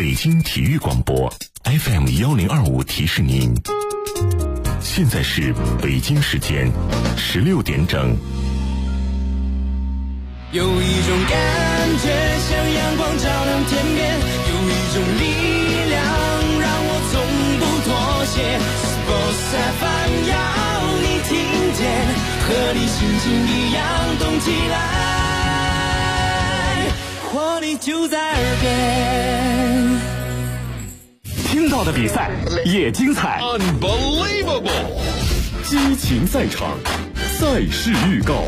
北京体育广播 FM1025提示您，现在是北京时间16点整。 有一种感觉像阳光照亮天边，有一种力量让我从不妥协。Sports FM 要你听见，和你心情一样动起来，活力就在耳边。 听到的比赛也精彩 Unbelievable 激情赛场，赛事预告。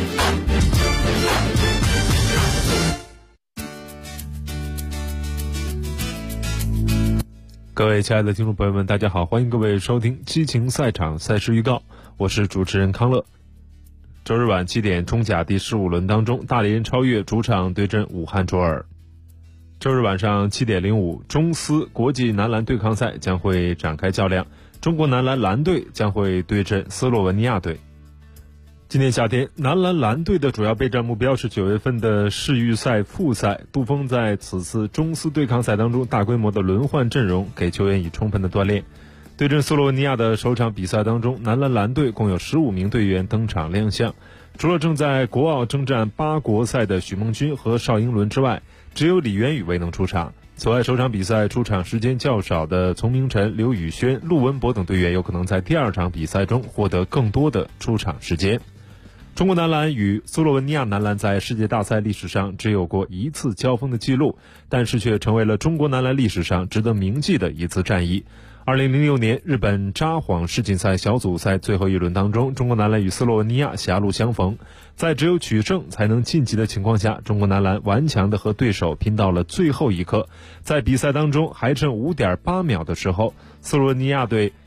各位亲爱的听众朋友们，大家好，欢迎各位收听激情赛场赛事预告，我是主持人康乐。周日晚7点，中甲第15轮当中，大连超越主场对阵武汉卓尔。周日晚上7点05，中斯国际男篮对抗赛将会展开较量，中国男篮蓝队将会对阵斯洛文尼亚队。今年夏天，男篮蓝队的主要备战目标是9月份的世预赛复赛。杜锋在此次中斯对抗赛当中大规模的轮换阵容，给球员以充分的锻炼。对阵斯洛文尼亚的首场比赛当中，男篮蓝队共有15名队员登场亮相，除了正在国奥征战8国赛的许梦君和邵英伦之外，只有李渊宇未能出场。此外，首场比赛出场时间较少的丛明晨、刘宇轩、陆文博等队员有可能在第二场比赛中获得更多的出场时间。中国男篮与斯洛文尼亚男篮在世界大赛历史上只有过一次交锋的记录，但是却成为了中国男篮历史上值得铭记的一次战役。2006年日本札幌世锦赛小组赛最后一轮当中，中国男篮与斯洛文尼亚狭路相逢，在只有取胜才能晋级的情况下，中国男篮顽强地和对手拼到了最后一刻。在比赛当中还剩 5.8 秒的时候，斯洛文尼亚队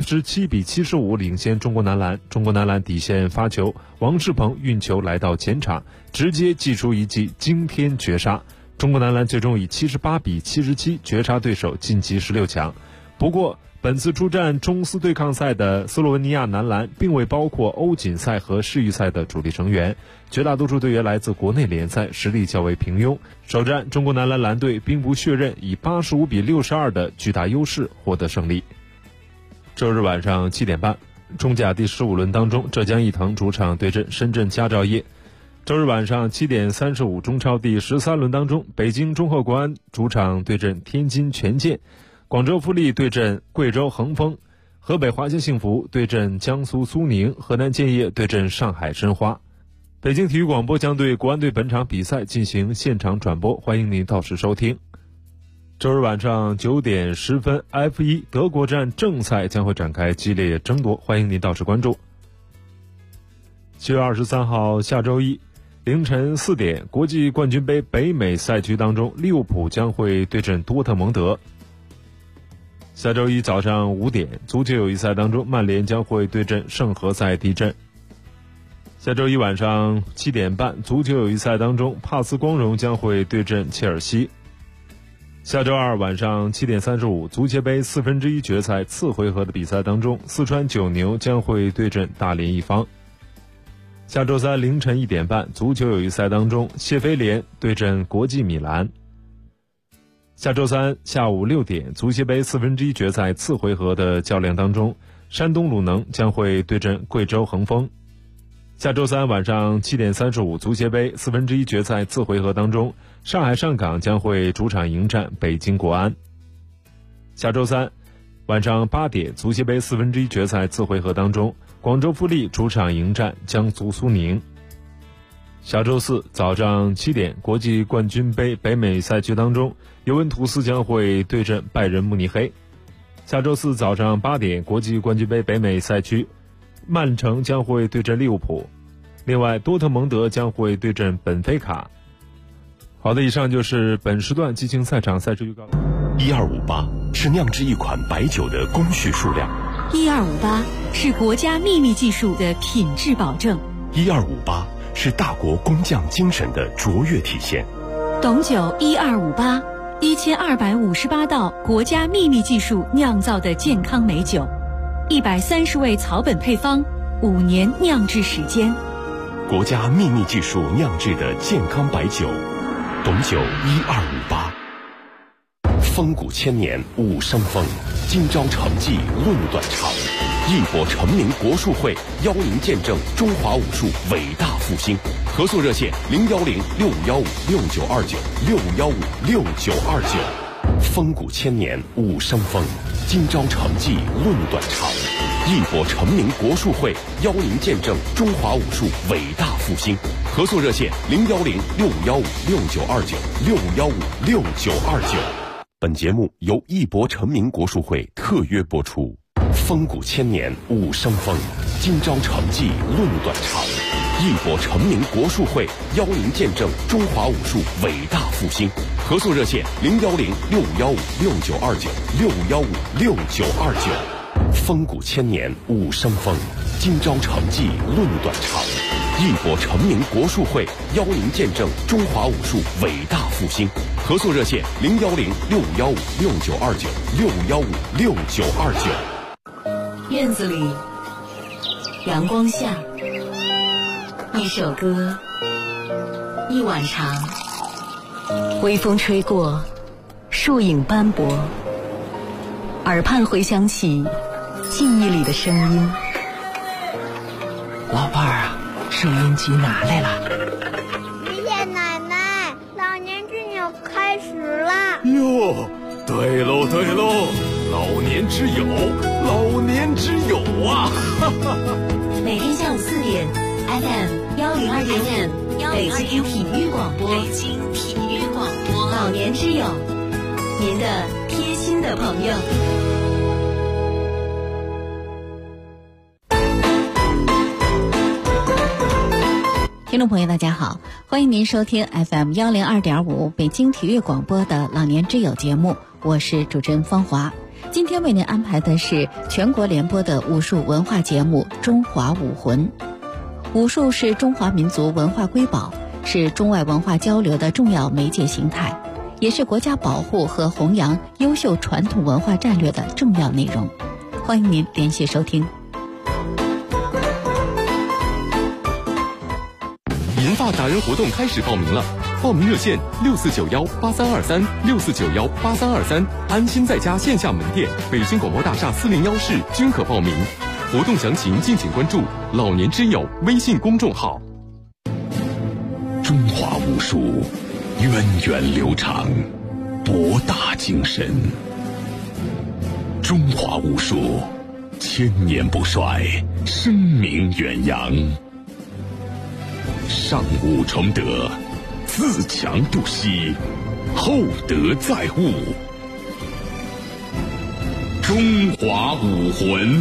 77比75领先中国男篮，中国男篮底线发球，王仕鹏运球来到前场，直接击出一记惊天绝杀。中国男篮最终以78比77绝杀对手，晋级16强。不过，本次出战中斯对抗赛的斯洛文尼亚男篮并未包括欧锦赛和世预赛的主力成员，绝大多数队员来自国内联赛，实力较为平庸。首战，中国男篮蓝队兵不血刃，以85比62的巨大优势获得胜利。周日晚上7点半，中甲第15轮当中，浙江毅腾主场对阵深圳佳兆业。周日晚上7点35，中超第13轮当中，北京中赫国安主场对阵天津权健，广州富力对阵贵州恒丰，河北华夏幸福对阵江苏苏宁，河南建业对阵上海申花。北京体育广播将对国安队本场比赛进行现场转播，欢迎您到时收听。周日晚上9点10分 F1 德国站正赛将会展开激烈争夺，欢迎您到时关注。7月23号下周一凌晨4点，国际冠军杯北美赛区当中，利物浦将会对阵多特蒙德。下周一早上5点，足球友谊赛当中，曼联将会对阵圣何塞蒂镇。下周一晚上7点半，足球友谊赛当中，帕斯光荣将会对阵切尔西。下周二晚上7点35，足协杯1/4决赛次回合的比赛当中，四川九牛将会对阵大连一方。下周三凌晨1点半，足球友谊赛当中，谢菲联对阵国际米兰。下周三下午6点，足协杯1/4决赛次回合的较量当中，山东鲁能将会对阵贵州恒丰。下周三晚上7点35，足协杯1/4决赛次回合当中，上海上港将会主场迎战北京国安。下周三晚上8点，足协杯1/4决赛次回合当中，广州富力主场迎战江苏苏宁。下周四早上7点，国际冠军杯北美赛区当中，尤文图斯将会对阵拜仁慕尼黑。下周四早上8点，国际冠军杯北美赛区，曼城将会对阵利物浦。另外，多特蒙德将会对阵本菲卡。好的，以上就是本时段激情赛场赛事预告。 1258是酿制一款白酒的工序数量 ，1258是国家秘密技术的品质保证 ，1258是大国工匠精神的卓越体现。 董酒1258，1258道国家秘密技术酿造的健康美酒，130味草本配方，5年酿制时间。 国家秘密技术酿制的健康白酒，董酒1258。 风骨千年武生风，今朝成绩论短长。义博成名国术会邀您见证中华武术伟大复兴。合作热线：010-6515-6929，615-6929。风骨千年武生风，今朝成绩论短长。义博成名国术会邀您见证中华武术伟大复兴。合作热线：010-6515-6929，615-6929。本节目由义博成名国术会特约播出。风骨千年武生风，今朝成绩论短长。义博成名国术会邀您见证中华武术伟大复兴。合作热线：010-6515-6929，615-6929。风骨千年武生风，今朝成绩论短长。义博成名国术会邀您见证中华武术伟大复兴。合作热线：010-6515-6929，615-6929。 院子里，阳光下，一首歌，一碗茶，微风吹过，树影斑驳，耳畔回响起记忆里的声音。 老伴儿啊，收音机拿来了。 爷爷奶奶，老年之友开始了。 哟，对喽对喽，老年之友，老年之友啊！ 每天下午4点 FM102.5北京体育广播，老年之友，您的贴心的朋友。听众朋友大家好，欢迎您收听 FM102.5北京体育广播的老年之友节目，我是主持人方华。今天为您安排的是全国联播的武术文化节目《中华武魂》。武术是中华民族文化瑰宝，是中外文化交流的重要媒介形态，也是国家保护和弘扬优秀传统文化战略的重要内容。欢迎您连续收听。 银发达人活动开始报名了，报名热线64918323，64918323，安心在家线下门店、北京广播大厦401室均可报名。活动详情敬请关注老年之友微信公众号。 中华武术源远流长，博大精深。中华武术千年不衰，声名远扬。上武崇德，自强不息，厚德载物。中华武魂。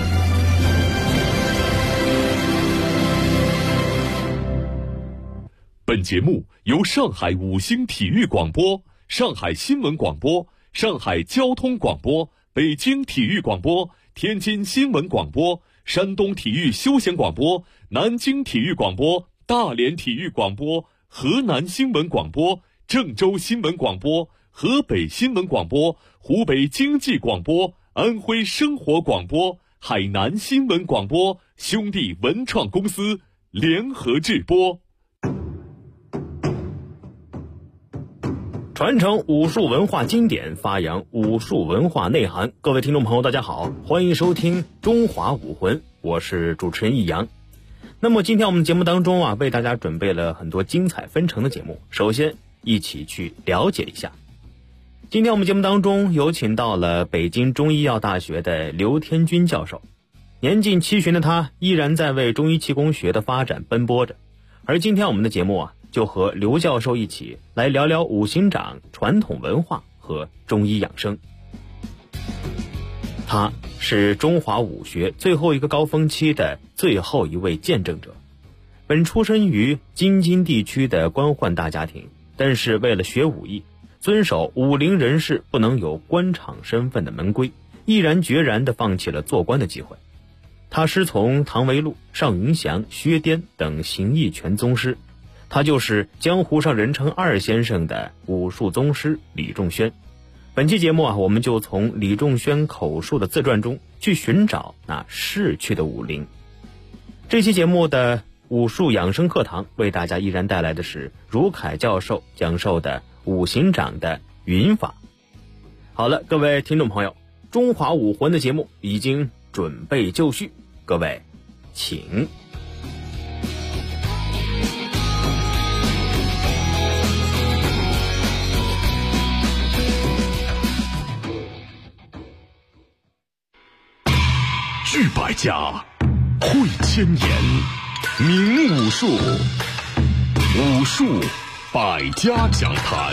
本节目由上海五星体育广播、上海新闻广播、上海交通广播、北京体育广播、天津新闻广播、山东体育休闲广播、南京体育广播、大连体育广播、河南新闻广播、郑州新闻广播、河北新闻广播、湖北经济广播、安徽生活广播、海南新闻广播兄弟文创公司联合制播。 传承武术文化经典，发扬武术文化内涵。各位听众朋友大家好，欢迎收听中华武魂，我是主持人易阳。那么今天我们节目当中为大家准备了很多精彩纷呈的节目，首先一起去了解一下。今天我们节目当中有请到了北京中医药大学的刘天军教授，年近70的他依然在为中医气功学的发展奔波着。而今天我们的节目就和刘教授一起来聊聊五行掌、传统文化和中医养生。他是中华武学最后一个高峰期的最后一位见证者。本出身于京津地区的官宦大家庭，但是为了学武艺，遵守武林人士不能有官场身份的门规，毅然决然地放弃了做官的机会。他师从唐维禄、尚云祥、薛颠等形意拳宗师，他就是江湖上人称二先生的武术宗师李仲轩。本期节目我们就从李仲轩口述的自传中去寻找那逝去的武林。这期节目的武术养生课堂为大家依然带来的是如凯教授讲授的五行掌的云法。 好了，各位听众朋友，中华武魂的节目已经准备就绪，各位请。 聚百家，汇千言，名武术，武术百家讲坛。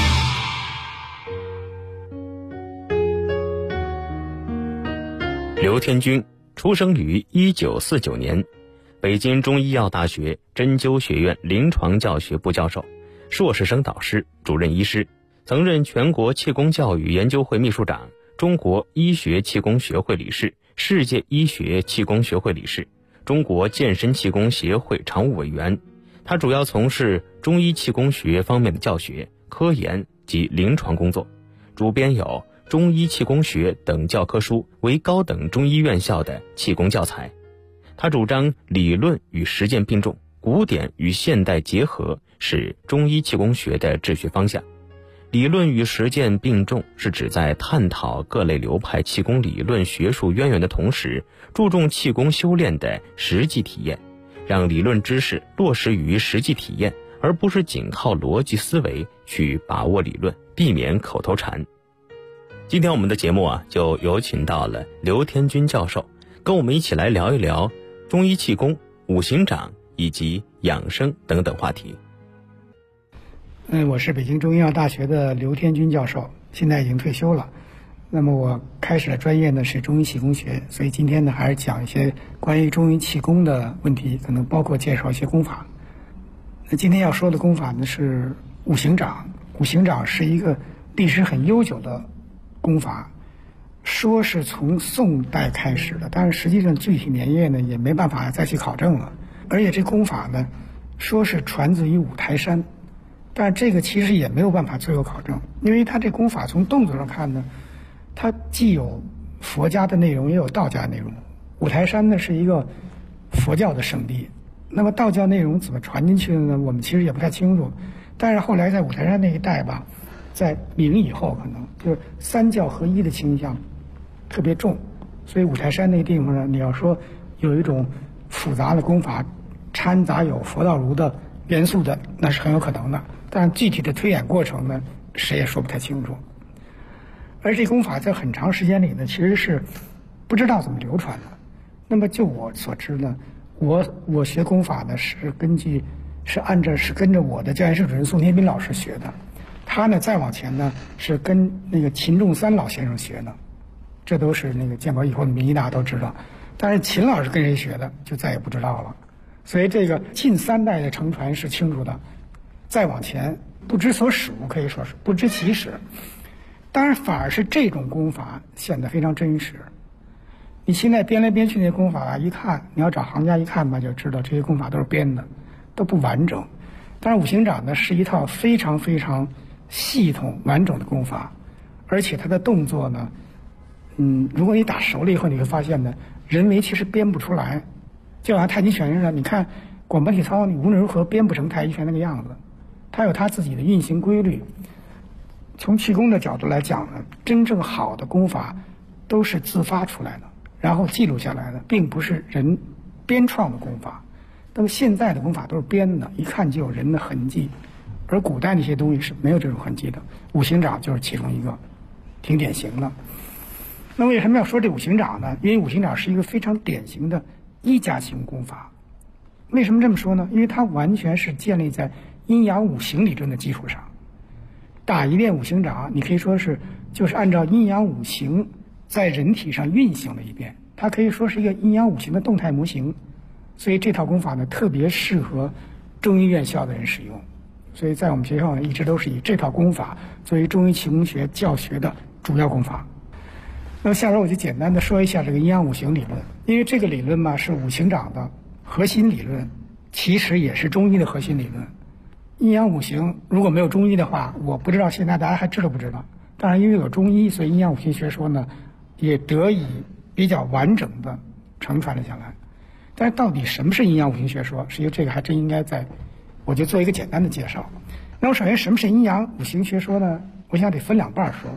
刘天军出生于1949年，北京中医药大学针灸学院临床教学部教授，硕士生导师、主任医师，曾任全国气功教育研究会秘书长、中国医学气功学会理事、世界医学气功学会理事、中国健身气功协会常务委员。他主要从事中医气功学方面的教学、科研及临床工作，主编有《中医气功学》等教科书，为高等中医院校的气功教材。他主张理论与实践并重，古典与现代结合，是中医气功学的治学方向。理论与实践并重是指在探讨各类流派气功理论学术渊源的同时，注重气功修炼的实际体验，让理论知识落实于实际体验，而不是仅靠逻辑思维去把握理论，避免口头禅。今天我们的节目就有请到了刘天军教授，跟我们一起来聊一聊中医气功、五行掌以及养生等等话题。 我是北京中医药大学的刘天军教授，现在已经退休了。那么我开始的专业呢是中医气功学，所以今天呢还是讲一些关于中医气功的问题，可能包括介绍一些功法。那今天要说的功法呢是五行掌。五行掌是一个历史很悠久的功法，说是从宋代开始的，但是实际上具体年月呢也没办法再去考证了。而且这功法呢说是传自于五台山，但是这个其实也没有办法最后考证，因为它这功法从动作上看呢，它既有佛家的内容，也有道家的内容。五台山呢是一个佛教的圣地，那么道教内容怎么传进去的呢？我们其实也不太清楚。但是后来在五台山那一带吧，在明以后可能就是三教合一的倾向特别重，所以五台山那个地方呢，你要说有一种复杂的功法掺杂有佛道儒的元素的，那是很有可能的。但具体的推演过程呢，谁也说不太清楚。而这功法在很长时间里呢，其实是不知道怎么流传的。那么就我所知呢，我学功法呢是跟着我的教研室主任宋天斌老师学的。他呢再往前呢是跟那个秦仲三老先生学的，这都是那个建国以后的名医大家都知道。但是秦老师跟谁学的就再也不知道了。所以这个近三代的承传是清楚的，再往前不知所属，可以说是不知其始。当然反而是这种功法显得非常真实。你现在编来编去那些功法一看，你要找行家一看吧，就知道这些功法都是编的，都不完整。但是五行掌呢是一套非常非常系统完整的功法，而且它的动作呢如果你打熟了以后，你会发现呢人为其实编不出来。就好像太极拳似的，你看广播体操，你无论如何编不成太极拳那个样子，它有它自己的运行规律。从气功的角度来讲呢，真正好的功法都是自发出来的，然后记录下来的，并不是人编创的功法。那么现在的功法都是编的，一看就有人的痕迹，而古代那些东西是没有这种痕迹的。五行掌就是其中一个挺典型的。那为什么要说这五行掌呢？因为五行掌是一个非常典型的一家气功功法。为什么这么说呢？因为它完全是建立在阴阳五行理论的基础上。打一遍五行掌，你可以说就是按照阴阳五行在人体上运行了一遍，它可以说是一个阴阳五行的动态模型。所以这套功法呢，特别适合中医院校的人使用。所以在我们学校呢，一直都是以这套功法作为中医气功学教学的主要功法。那么下边我就简单的说一下这个阴阳五行理论，因为这个理论嘛是五行掌的核心理论，其实也是中医的核心理论。阴阳五行如果没有中医的话，我不知道现在大家还知道不知道。当然因为有中医，所以阴阳五行学说呢也得以比较完整的承传了下来。但是到底什么是阴阳五行学说，实际这个还真应该我就做一个简单的介绍。那么首先什么是阴阳五行学说呢？我想得分两半说。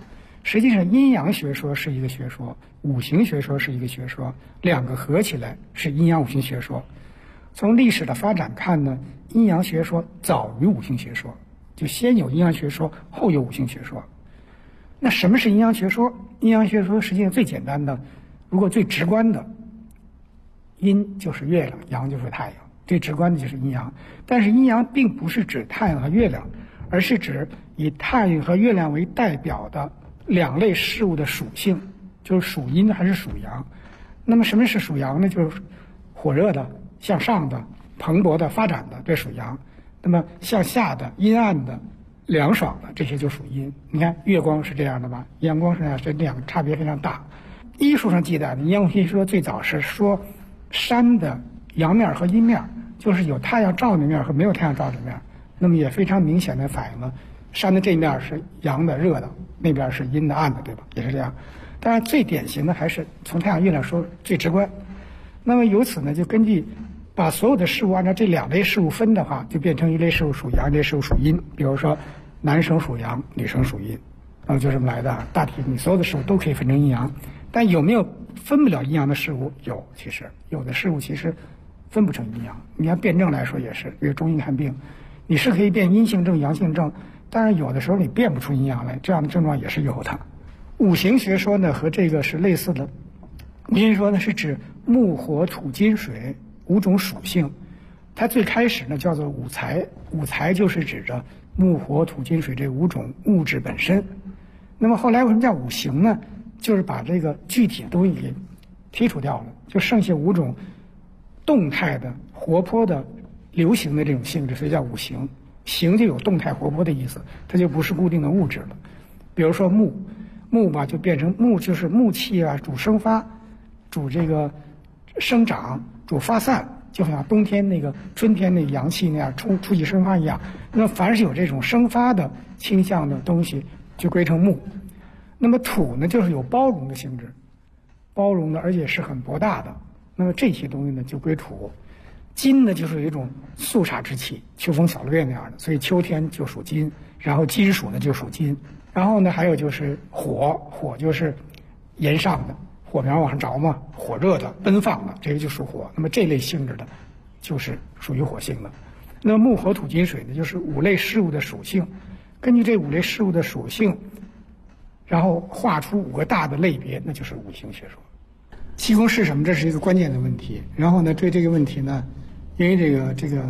实际上阴阳学说是一个学说，五行学说是一个学说，两个合起来是阴阳五行学说。从历史的发展看呢，阴阳学说早于五行学说，就先有阴阳学说，后有五行学说。那什么是阴阳学说？阴阳学说实际上最简单的，如果最直观的，阴就是月亮，阳就是太阳，最直观的就是阴阳。但是阴阳并不是指太阳和月亮，而是指以太阳和月亮为代表的两类事物的属性，就是属阴还是属阳。那么什么是属阳呢？就是火热的、向上的、蓬勃的、发展的，这属阳。那么向下的、阴暗的、凉爽的，这些就属阴。你看月光是这样的吧，阳光是这样，这两个差别非常大。医书上记载的阴阳五行说最早是说山的阳面和阴面，就是有太阳照的面和没有太阳照的面。那么也非常明显的反映了山的这面是阳的热的，那边是阴的暗的，对吧？也是这样。当然最典型的还是从太阳月亮说最直观。那么由此呢，就根据把所有的事物按照这两类事物分的话，就变成一类事物属阳，一类事物属阴。比如说男生属阳，女生属阴，那么就这么来的。大体你所有的事物都可以分成阴阳，但有没有分不了阴阳的事物？有，其实有的事物其实分不成阴阳。你看辩证来说也是，比如中医看病，你是可以辨阴性症、阳性症，但是有的时候你辨不出阴阳来，这样的症状也是有的。五行学说呢和这个是类似的。五行学说呢是指木火土金水五种属性，它最开始呢叫做五财，五财就是指着木火土金水这五种物质本身。那么后来为什么叫五行呢？就是把这个具体的东西给剔除掉了，就剩下五种动态的、活泼的、流行的这种性质，所以叫五行。行就有动态活泼的意思，它就不是固定的物质了。比如说木吧，就变成木，就是木气啊，主生发，主这个生长，主发散，就好像冬天那个春天那个阳气那样出气生发一样。那么凡是有这种生发的倾向的东西，就归成木。那么土呢，就是有包容的性质，包容的而且是很博大的。那么这些东西呢，就归土。金呢，就是有一种肃杀之气，秋风晓月那样的，所以秋天就属金，然后金属呢就属金。然后呢，还有就是火，火就是炎上的，火苗往上着嘛，火热的、奔放的，这个就属火。那么这类性质的，就是属于火性的。那么木火土金水呢，就是五类事物的属性。根据这五类事物的属性，然后画出五个大的类别，那就是五行学说。气功是什么？这是一个关键的问题。然后呢，对这个问题呢，因为这个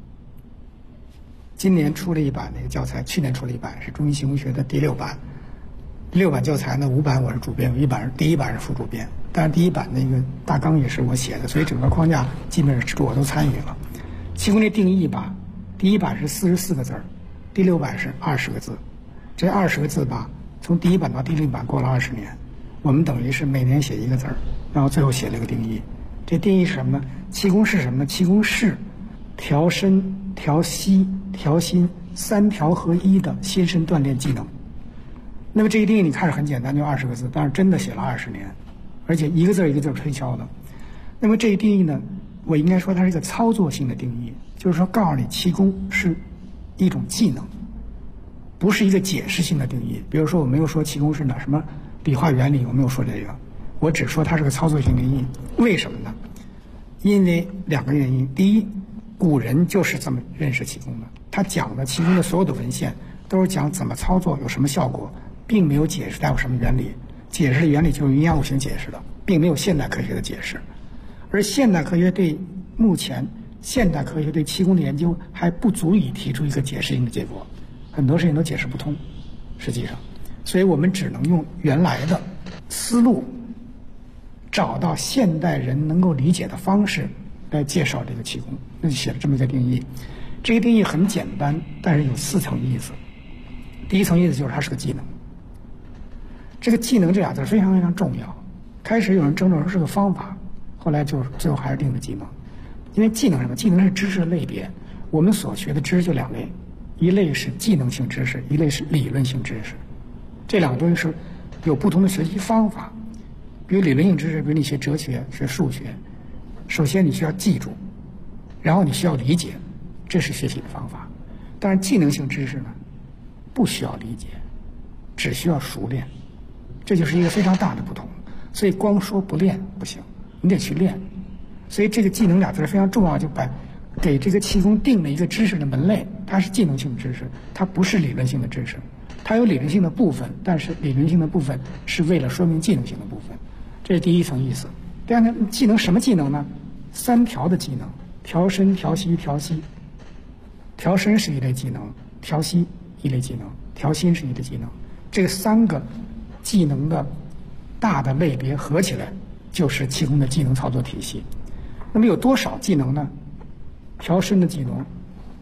今年出了一版那个教材，去年出了一版是中医气功学的第6版。第6版教材呢，5版我是主编，第一版是副主编。但是第一版那个大纲也是我写的，所以整个框架基本上我都参与了。气功的定义吧，第一版是44个字，第6版是20个字。这20个字吧，从第一版到第6版过了20年，我们等于是每年写一个字，然后最后写了个定义。这定义是什么呢？气功是什么呢？气功是调身、调息、调心3调合一的心身锻炼技能。那么这个定义你看着很简单，就20个字，但是真的写了20年，而且一个字一个字推敲的。那么这一定义呢，我应该说它是一个操作性的定义，就是说告诉你气功是一种技能，不是一个解释性的定义。比如说我没有说气功是哪什么理化原理，我没有说这个，我只说它是个操作性定义。为什么呢？因为2个原因。第一，古人就是这么认识气功的，他讲的气功的所有的文献都是讲怎么操作，有什么效果，并没有解释它有什么原理。解释的原理就是阴阳五行解释的，并没有现代科学的解释。而现代科学对目前现代科学对气功的研究还不足以提出一个解释性的结果，很多事情都解释不通，实际上，所以我们只能用原来的思路，找到现代人能够理解的方式来介绍这个气功，那就写了这么一个定义。这个定义很简单，但是有4层意思。第一层意思就是它是个技能。这个技能这俩字非常非常重要。开始有人争论说是个方法，后来就最后还是定的技能。因为技能是什么？技能是知识的类别。我们所学的知识就2类，一类是技能性知识，一类是理论性知识。这2个东西是有不同的学习方法。比如理论性知识，比如你学哲学、学数学，首先你需要记住，然后你需要理解，这是学习的方法。但是技能性知识呢，不需要理解，只需要熟练。 这就是一个非常大的不同。所以光说不练不行，你得去练。所以这个技能俩字非常重要，就给这个气功定了一个知识的门类，它是技能性的知识，它不是理论性的知识。它有理论性的部分，但是理论性的部分是为了说明技能性的部分，这是第一层意思。第二呢，技能什么技能呢？3条的技能：调身、调息、调息。调身是一类技能，调息一类技能，调心是一类技能。这3个技能的大的类别合起来，就是气功的技能操作体系。那么有多少技能呢？调身的技能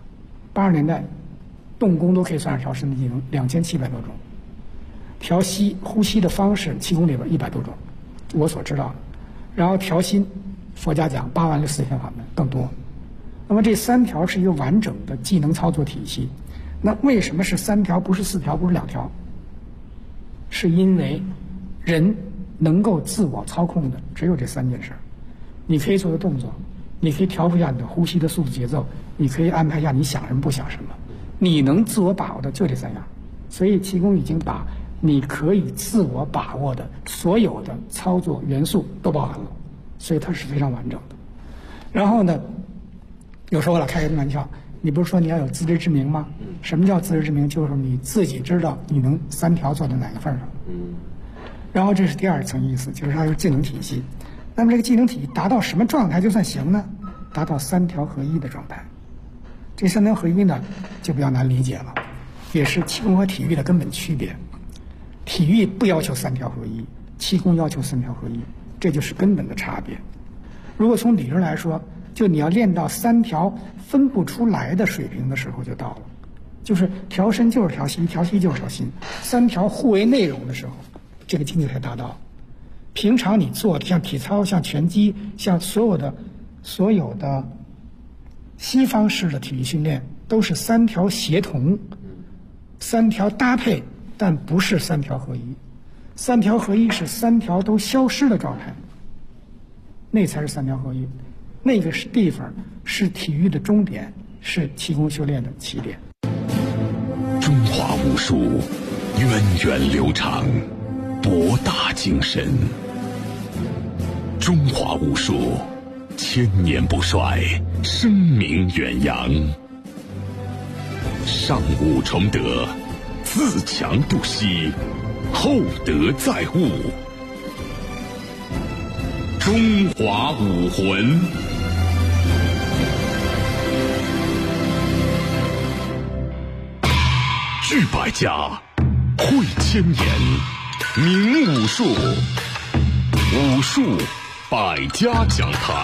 ，80年代动功都可以算是调身的技能，2700多种。调息呼吸的方式，气功里边100多种，我所知道的。然后调心，佛家讲84000法门更多。那么这3条是一个完整的技能操作体系。那为什么是3条不是4条不是2条？是因为人能够自我操控的只有这3件事。你可以做的动作，你可以调配一下你的呼吸的速度节奏，你可以安排一下你想什么不想什么，你能自我把握的就这3样。所以气功已经把你可以自我把握的所有的操作元素都包含了，所以它是非常完整的。然后呢，有时候我老开个玩笑，你不是说你要有自知之明吗？什么叫自知之明？就是你自己知道你能3条做到哪个份上。然后这是第2层意思，就是它是技能体系。那么这个技能体系达到什么状态就算行呢？达到3条合一的状态。这3条合一呢，就比较难理解了，也是气功和体育的根本区别。体育不要求3条合一，气功要求3条合一，这就是根本的差别。如果从理论来说，就你要练到3条分不出来的水平的时候就到了，就是调身就是调息，调息就是调心，3条互为内容的时候，这个境界才达到。平常你做像体操、像拳击、像所有的西方式的体育训练，都是3条协同，3条搭配，但不是3条合一。3条合一是3条都消失的状态，那才是3条合一。那个地方是体育的终点，是气功修炼的起点。 中华武术源远流长，博大精深。中华武术千年不衰，声名远扬。上武崇德，自强不息，厚德载物。中华武魂。聚百家，汇千言，明武术，武术百家讲坛。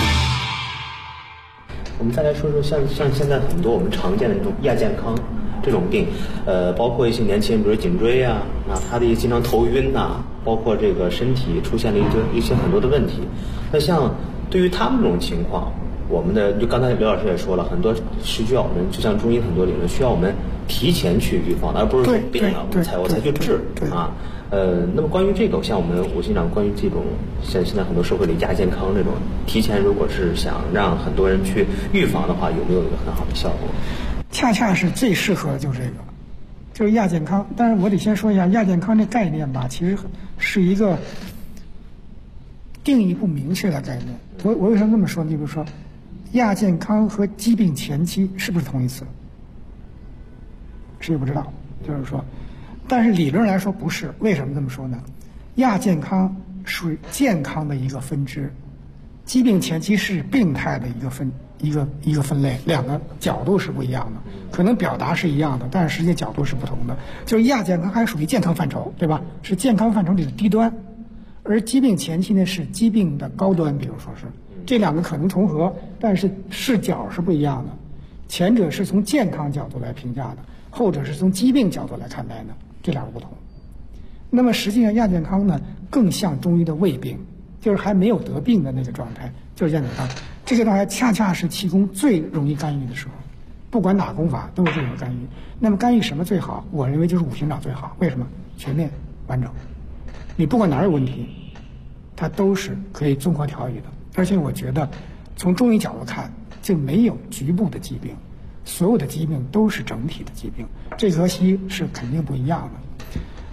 我们再来说说像现在很多我们常见的这种亚健康这种病，包括一些年轻人，比如颈椎啊，他的一些经常头晕呐，包括这个身体出现了一些很多的问题。那像对于他们这种情况，我们的就刚才刘老师也说了，很多是需要我们，就像中医很多理论需要我们提前去预防，而不是说病了我才去治啊。那么关于这个，像我们吴新长关于这种像现在很多社会里亚健康这种提前，如果是想让很多人去预防的话，有没有一个很好的效果？ 恰恰是最适合的就是这个，就是亚健康。但是我得先说一下亚健康这概念吧，其实是一个定义不明确的概念。我为什么这么说？你比如说，亚健康和疾病前期是不是同义词？谁也不知道。就是说，但是理论来说不是。为什么这么说呢？亚健康属于健康的一个分支，疾病前期是病态的一个分类，两个角度是不一样的，可能表达是一样的，但是实际角度是不同的。就是亚健康还属于健康范畴，对吧？是健康范畴里的低端，而疾病前期呢是疾病的高端，比如说是这两个可能重合，但是视角是不一样的。前者是从健康角度来评价的，后者是从疾病角度来看待的，这两个不同。那么实际上亚健康呢更像中医的未病，就是还没有得病的那个状态，就是亚健康。这个状态恰恰是气功最容易干预的时候，不管哪功法都是最容易干预。那么干预什么最好？我认为就是五行掌最好。为什么？全面完整，你不管哪有问题，它都是可以综合调理的。而且我觉得从中医角度看，就没有局部的疾病，所有的疾病都是整体的疾病，这和西医是肯定不一样的。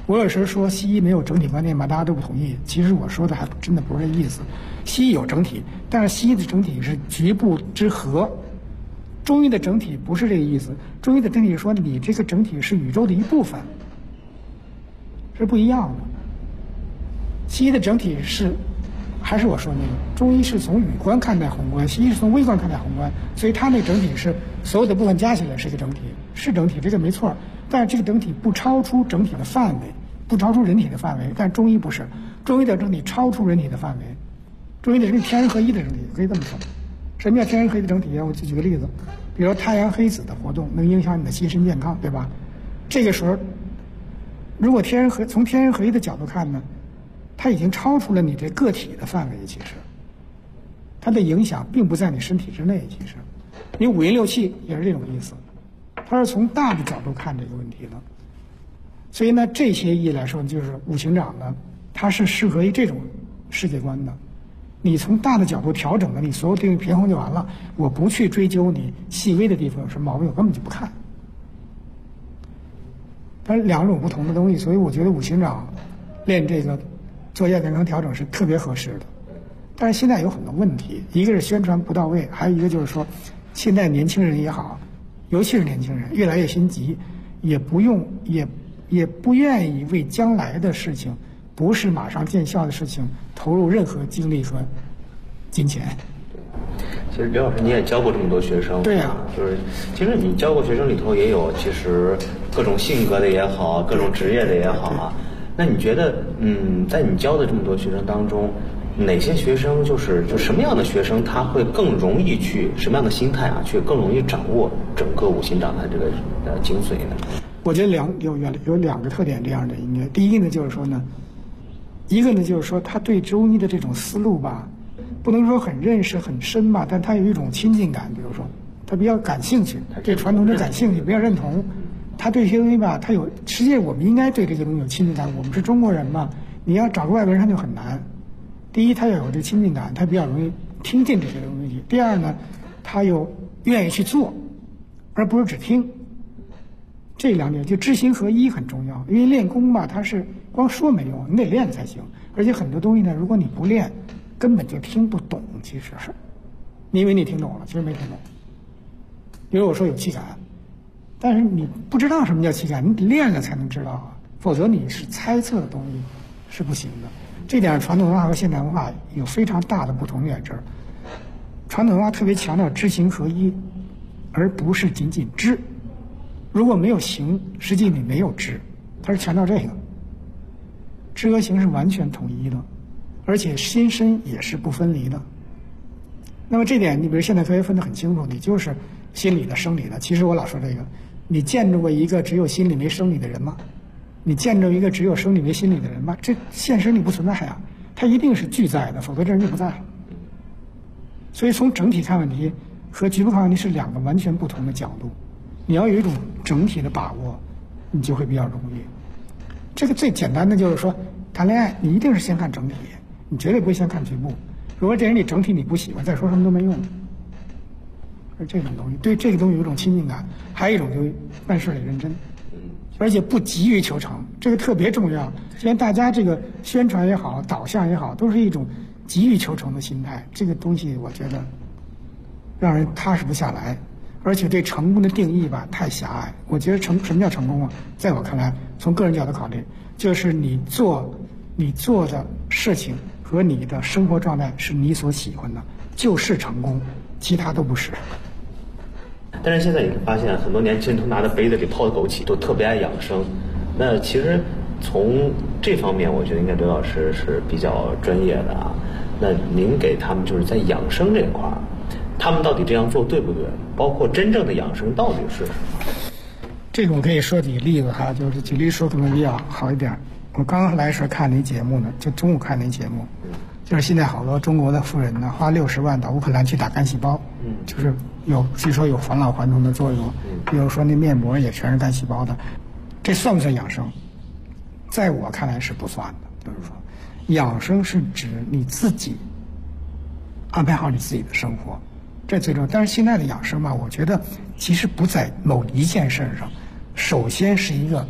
我有时说西医没有整体观念吧，大家都不同意。其实我说的还真的不是这意思。西医有整体，但是西医的整体是局部之和，中医的整体不是这个意思。中医的整体说你这个整体是宇宙的一部分，是不一样的。西医的整体是，还是我说那个，中医是从宇观看待宏观，西医是从微观看待宏观，所以它那整体是所有的部分加起来是一个整体，是整体，这个没错。但是这个整体不超出整体的范围，不超出人体的范围。但中医不是，中医的整体超出人体的范围。中医的整体天人合一的整体，可以这么说。什么叫天人合一的整体啊？我就举个例子，比如太阳黑子的活动能影响你的心身健康，对吧？这个时候，如果从天人合一的角度看呢，它已经超出了你这个体的范围。其实，它的影响并不在你身体之内。其实，你五阴六气也是这种意思。它是从大的角度看这个问题的，所以呢，这些意义来说，就是五行长呢，它是适合于这种世界观的。你从大的角度调整了，你所有东西平衡就完了。我不去追究你细微的地方有什么毛病，我根本就不看。它是两种不同的东西，所以我觉得五行长练这个做亚健康调整是特别合适的。但是现在有很多问题，一个是宣传不到位，还有一个就是说，现在年轻人也好。尤其是年轻人越来越心急，也不愿意为将来的事情，不是马上见效的事情投入任何精力和金钱。 其实刘老师你也教过这么多学生， 对呀， 就是其实你教过学生里头也有其实各种性格的也好，各种职业的也好啊。那你觉得在你教的这么多学生当中，哪些学生就什么样的学生他会更容易去什么样的心态啊，去更容易掌握整个五行长的这个精髓呢？ 我觉得有两个特点，这样的应该。第一个呢就是说呢，一个呢就是说他对中医的这种思路吧，不能说很认识很深吧，但他有一种亲近感。比如说他比较感兴趣，对传统的感兴趣，比较认同。他对一些东西吧，实际上我们应该对这个东西有亲近感。我们是中国人嘛，你要找个外国人他就很难。第一，他要有这亲近感，他比较容易听进这些东西。第二呢，他又愿意去做，而不是只听。这两点就知行合一很重要。因为练功吧，它是光说没用，你得练才行。而且很多东西呢，如果你不练，根本就听不懂。其实是，你以为你听懂了，其实没听懂。比如我说有气感，但是你不知道什么叫气感，你得练了才能知道啊，否则你是猜测的东西是不行的。这点传统文化和现代文化有非常大的不同在这儿。传统文化特别强调知行合一，而不是仅仅知。如果没有行，实际你没有知，它是强调这个。知和行是完全统一的，而且心身也是不分离的。那么这点，你比如现代科学分得很清楚，你就是心理的、生理的。其实我老说这个，你见着过一个只有心理没生理的人吗？你见着一个只有生理没心理的人吗？这现实里不存在呀，他一定是俱在的，否则这人就不在了。所以从整体看问题和局部看问题是两个完全不同的角度。你要有一种整体的把握，你就会比较容易。这个最简单的就是说，谈恋爱你一定是先看整体，你绝对不会先看局部。如果这人你整体你不喜欢，再说什么都没用。而这种东西，对这个东西有一种亲近感，还有一种就是办事得认真。而且不急于求成，这个特别重要。现在大家这个宣传也好，导向也好，都是一种急于求成的心态。这个东西我觉得让人踏实不下来，而且对成功的定义吧太狭隘。我觉得什么叫成功啊？在我看来，从个人角度考虑，就是你做的事情和你的生活状态是你所喜欢的，就是成功，其他都不是。 但是现在你会发现，很多年轻人都拿着杯子里泡的枸杞，都特别爱养生。那其实从这方面，我觉得应该刘老师是比较专业的啊。那您给他们就是在养生这块儿，他们到底这样做对不对？包括真正的养生到底是什么？ 这种可以说举例子哈，就是举例说可能比较好一点。我刚刚来的时候看了一节目呢，就中午看那节目，就是现在好多中国的富人呢，花60万到乌克兰去打干细胞，就是据说有返老还童的作用，比如说那面膜也全是干细胞的，这算不算养生？在我看来是不算的。就是说，养生是指你自己安排好你自己的生活，这最重要。但是现在的养生嘛，我觉得其实不在某一件事上，首先是一个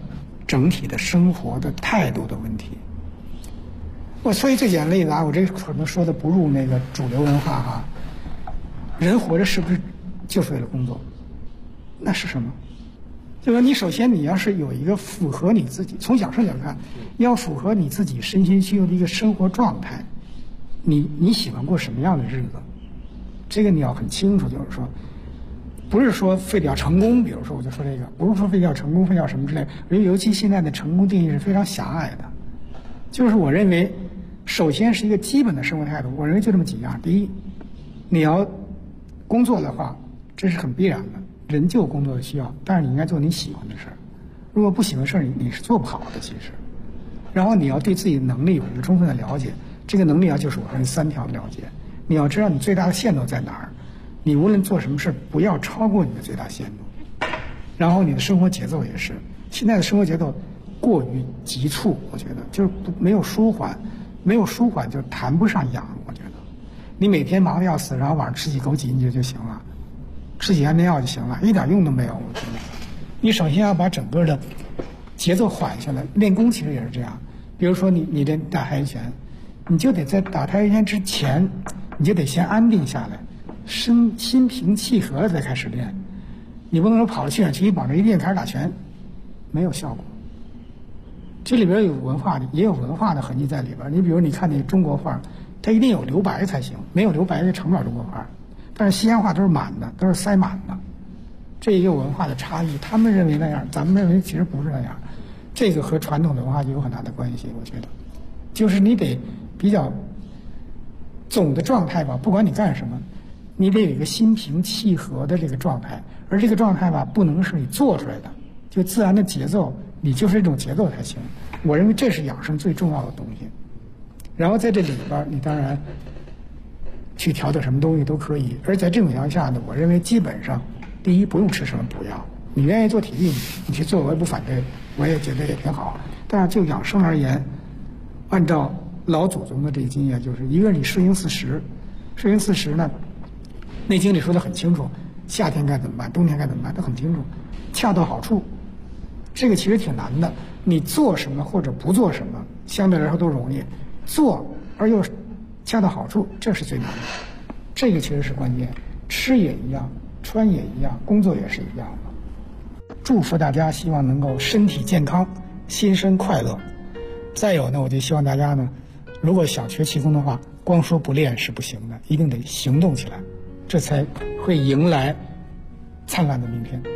整体的生活的态度的问题。所以最简单的例子啊，我这可能说的不入那个主流文化哈。人活着是不是就是为了工作？那是什么？就说你首先你要是有一个符合你自己，从养生角度看，要符合你自己身心需求的一个生活状态。你喜欢过什么样的日子？这个你要很清楚，就是说，不是说非得要成功。比如说，我就说这个，不是说非得要成功，非得要什么之类。尤其现在的成功定义是非常狭隘的。就是我认为，首先是一个基本的生活态度。我认为就这么几样：第一，你要工作的话，这是很必然的，人就有工作的需要，但是你应该做你喜欢的事儿。如果不喜欢的事儿，你是做不好的，其实。然后你要对自己的能力有一个充分的了解，这个能力就是我说那3条的了解。你要知道你最大的限度在哪儿，你无论做什么事不要超过你的最大限度。然后你的生活节奏也是，现在的生活节奏过于急促，我觉得就是没有舒缓，没有舒缓就谈不上养。我觉得你每天忙得要死，然后晚上吃几口几就行了，吃几安眠药就行了，一点用都没有。我觉得你首先要把整个的节奏缓下来。练功其实也是这样，比如说你练打太极拳，你就得在打太极拳之前，你就得先安定下来，心平气和的再开始练。你不能说跑了去去保证一练开始打拳，没有效果。这里边有文化的，也有文化的痕迹在里边。你比如你看那中国画，它一定有留白才行，没有留白就成不了中国画。但是西洋画都是满的，都是塞满的，这也有文化的差异。他们认为那样，咱们认为其实不是那样。这个和传统的文化就有很大的关系。我觉得，就是你得比较总的状态吧，不管你干什么，你得有一个心平气和的这个状态，而这个状态吧，不能是你做出来的，就自然的节奏，你就是这种节奏才行。我认为这是养生最重要的东西。然后在这里边，你当然去调点什么东西都可以。而在这种情况下呢，我认为基本上，第一不用吃什么补药，你愿意做体育，你去做我也不反对，我也觉得也挺好。但是就养生而言，按照老祖宗的这个经验，就是一个你适应40，适应40呢，《内经》里说的很清楚，夏天该怎么办，冬天该怎么办，都很清楚，恰到好处。这个其实挺难的，你做什么或者不做什么，相对来说都容易，做而又恰到好处，这是最难的。这个其实是关键，吃也一样，穿也一样，工作也是一样的。祝福大家，希望能够身体健康，心身快乐。再有呢，我就希望大家呢，如果想学气功的话，光说不练是不行的，一定得行动起来，这才会迎来灿烂的明天。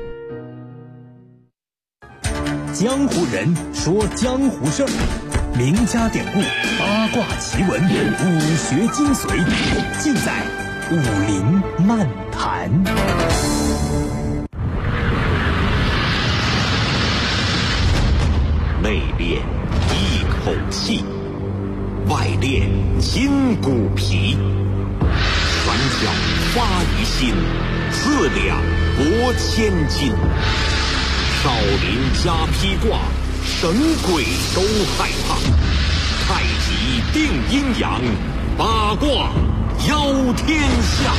江湖人说江湖事儿，名家典故、八卦奇闻、武学精髓，尽在武林漫谈。 内练一口气，外练筋骨皮，拳脚发于心，四两拨千斤。少林加披挂，神鬼都害怕。太极定阴阳，八卦邀天下。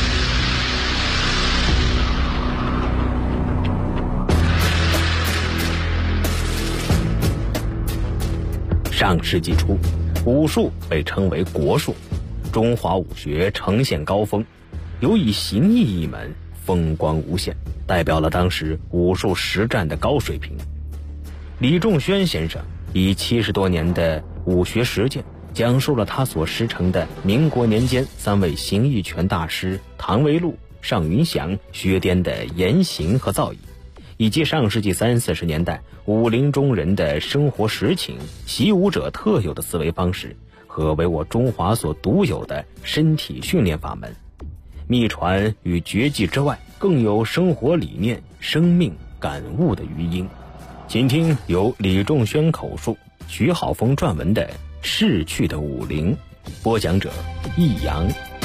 上世纪初，武术被称为国术，中华武学呈现高峰，尤以形意一门风光无限，代表了当时武术实战的高水平。李仲轩先生以70多年的武学实践，讲述了他所师承的民国年间3位形意拳大师唐维禄、尚云祥学颠的言行和造诣，以及上世纪30-40年代武林中人的生活实情、习武者特有的思维方式和为我中华所独有的身体训练法门。秘传与绝技之外，更有生活理念、生命感悟的余音。请听由李仲轩口述、徐浩峰撰文的《逝去的武林》，播讲者易阳。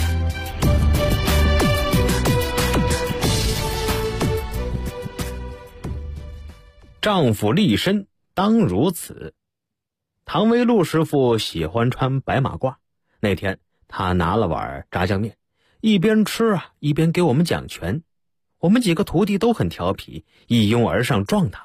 丈夫立身当如此。唐维禄师傅喜欢穿白马褂，那天他拿了碗炸酱面，一边吃一边给我们讲拳。我们几个徒弟都很调皮，一拥而上撞他，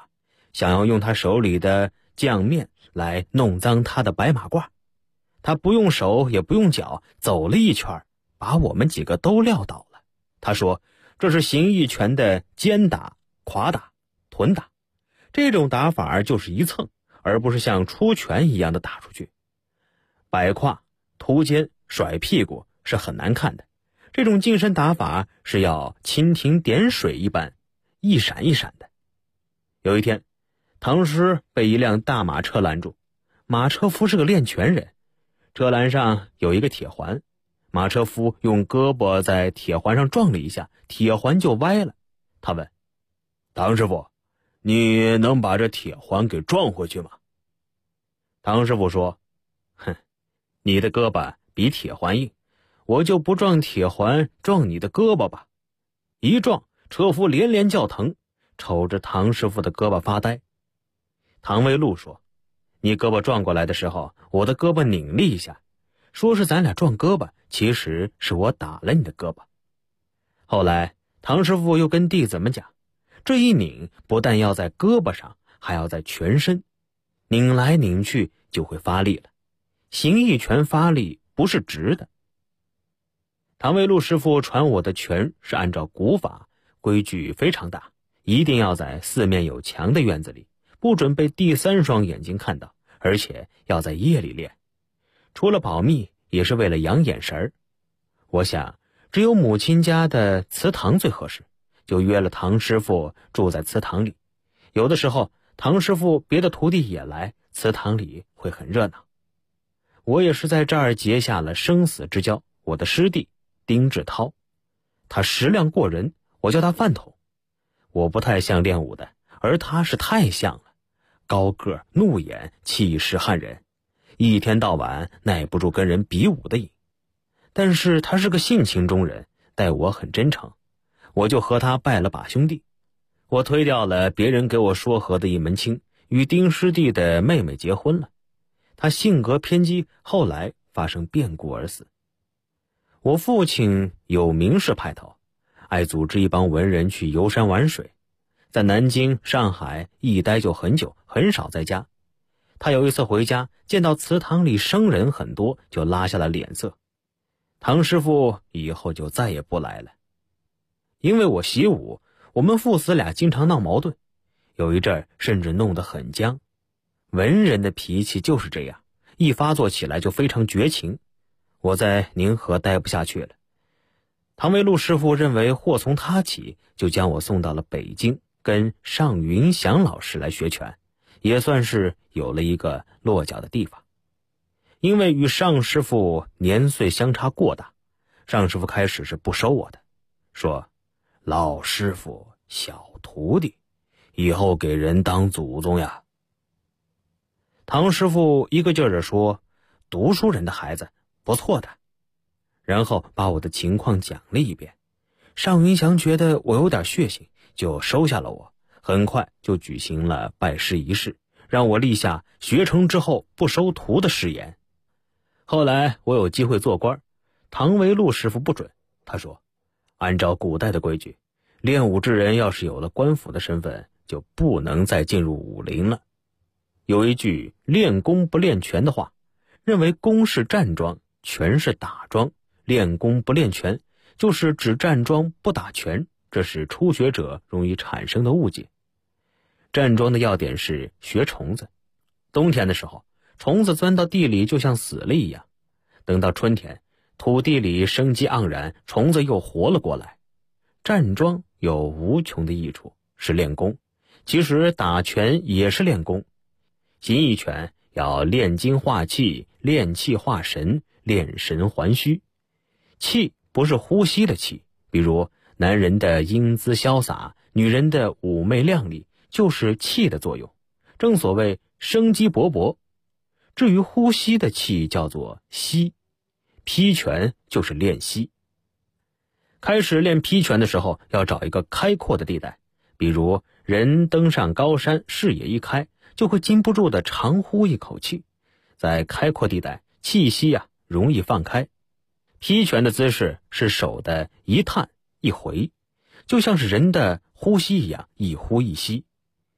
想要用他手里的酱面来弄脏他的白马褂。他不用手也不用脚，走了一圈，把我们几个都撂倒了。他说这是形意拳的肩打、胯打、臀打，这种打法就是一蹭，而不是像出拳一样的打出去。摆胯、突肩、甩屁股是很难看的，这种近身打法是要蜻蜓点水一般，一闪一闪的。有一天，唐诗被一辆大马车拦住，马车夫是个练拳人，车栏上有一个铁环，马车夫用胳膊在铁环上撞了一下，铁环就歪了。他问唐师傅，你能把这铁环给撞回去吗？唐师傅说，哼，你的胳膊比铁环硬，我就不撞铁环，撞你的胳膊吧。一撞，车夫连连叫疼，瞅着唐师傅的胳膊发呆。唐维禄说，你胳膊撞过来的时候，我的胳膊拧了一下，说是咱俩撞胳膊，其实是我打了你的胳膊。后来唐师傅又跟弟子们讲，这一拧不但要在胳膊上，还要在全身，拧来拧去就会发力了。形意拳发力不是直的。唐维禄师傅传我的拳是按照古法，规矩非常大，一定要在四面有墙的院子里，不准被第三双眼睛看到，而且要在夜里练。除了保密，也是为了养眼神儿。我想只有母亲家的祠堂最合适，就约了唐师傅住在祠堂里。有的时候唐师傅别的徒弟也来，祠堂里会很热闹。我也是在这儿结下了生死之交。我的师弟丁志涛，他食量过人，我叫他饭桶。我不太像练武的，而他是太像了，高个、怒眼、气势撼人，一天到晚耐不住跟人比武的瘾。但是他是个性情中人，待我很真诚，我就和他拜了把兄弟。我推掉了别人给我说和的一门亲，与丁师弟的妹妹结婚了。他性格偏激，后来发生变故而死。我父亲有名士派头，爱组织一帮文人去游山玩水，在南京、上海一待就很久，很少在家。他有一次回家，见到祠堂里生人很多，就拉下了脸色。唐师傅以后就再也不来了。因为我习武，我们父子俩经常闹矛盾，有一阵儿甚至弄得很僵。文人的脾气就是这样，一发作起来就非常绝情。我在宁河待不下去了，唐维禄师傅认为祸从他起，就将我送到了北京，跟尚云祥老师来学拳，也算是有了一个落脚的地方。因为与尚师傅年岁相差过大，尚师傅开始是不收我的，说老师傅小徒弟，以后给人当祖宗呀。唐师傅一个劲儿地说，读书人的孩子不错的，然后把我的情况讲了一遍。尚云祥觉得我有点血性，就收下了我，很快就举行了拜师仪式，让我立下学成之后不收徒的誓言。后来我有机会做官，唐维禄师傅不准，他说按照古代的规矩，练武之人要是有了官府的身份，就不能再进入武林了。有一句练功不练拳的话，认为功是站桩，拳是打桩，练功不练拳就是只站桩不打拳，这是初学者容易产生的误解。站桩的要点是学虫子，冬天的时候虫子钻到地里就像死了一样，等到春天土地里生机盎然，虫子又活了过来。站桩有无穷的益处，是练功，其实打拳也是练功。形意拳要练精化气，练气化神，练神还虚。气不是呼吸的气，比如男人的英姿潇洒，女人的妩媚靓丽，就是气的作用，正所谓生机勃勃。至于呼吸的气叫做息，劈拳就是练息。开始练劈拳的时候，要找一个开阔的地带，比如人登上高山，视野一开，就会禁不住的长呼一口气，在开阔地带气息容易放开。劈拳的姿势是手的一探一回，就像是人的呼吸一样，一呼一吸。